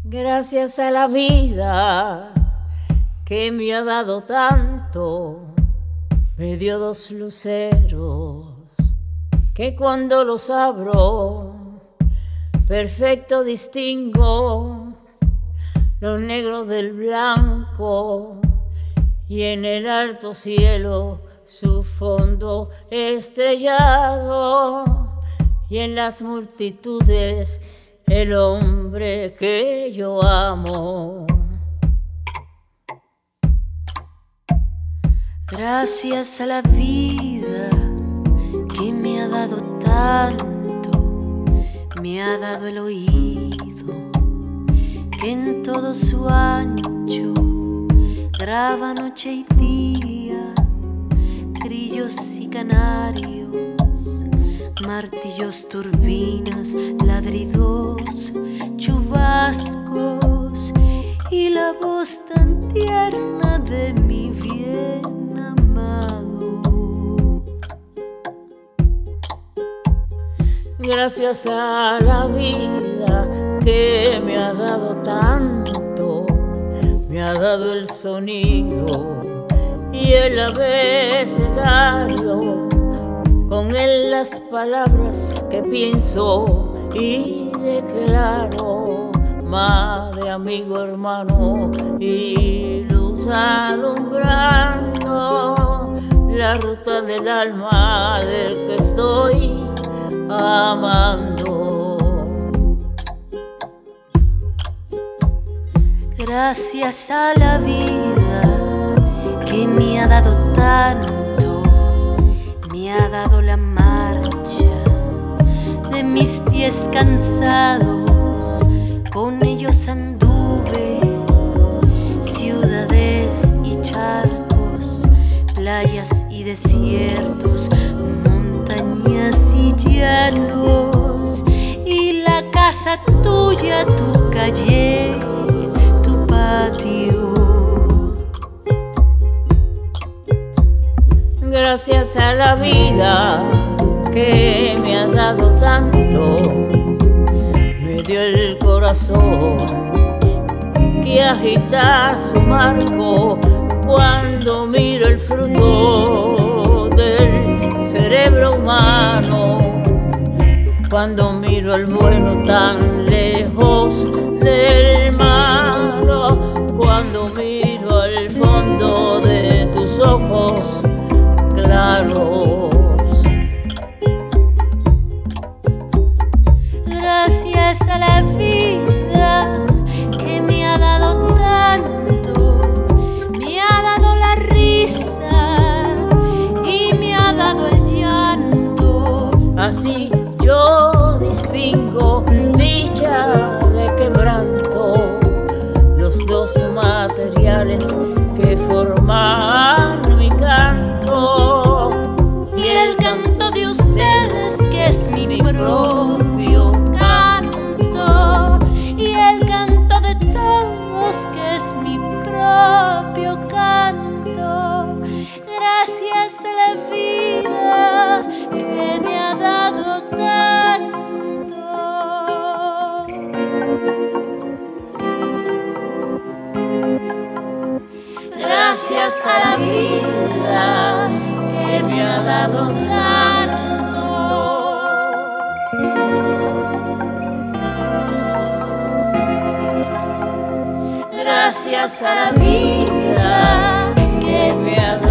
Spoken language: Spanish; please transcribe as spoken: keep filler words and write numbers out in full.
Gracias a la vida que me ha dado tanto, me dio dos luceros que cuando los abro, perfecto distingo los negros del blanco y en el alto cielo su fondo estrellado y en las multitudes el hombre que yo amo. Gracias a la vida que me ha dado tanto, me ha dado el oído que en todo su ancho graba noche y día, grillos y canarios, martillos, turbinas, ladridos, chubascos y la voz tan tierna de mi bien amado. Gracias a la vida que me ha dado tanto, me ha dado el sonido y el abecedario, con él las palabras que pienso y declaro, madre, amigo, hermano y luz alumbrando la ruta del alma del que estoy amando. Gracias a la vida que me ha dado tanto, me ha dado la marcha de mis pies cansados, con ellos anduve ciudades y charcos, playas y desiertos, montañas y llanos, y la casa tuya, tu calle, tu patio. Gracias a la vida que me ha dado tanto, me dio el corazón que agita su marco cuando miro el fruto del cerebro humano, cuando miro el bueno tan lejos del malo, cuando miro al fondo de tus ojos claros. Gracias a la vida que me ha dado tanto, me ha dado la risa y me ha dado el llanto. Así yo distingo dicha de quebranto, los dos materiales que forman mi canto, y el canto de ustedes que es mi propio canto, y el canto de todos que es mi propio canto. Gracias a la vida que me ha dado tanto. Gracias a la vida que me ha dado tanto. Gracias a la vida que me ha dado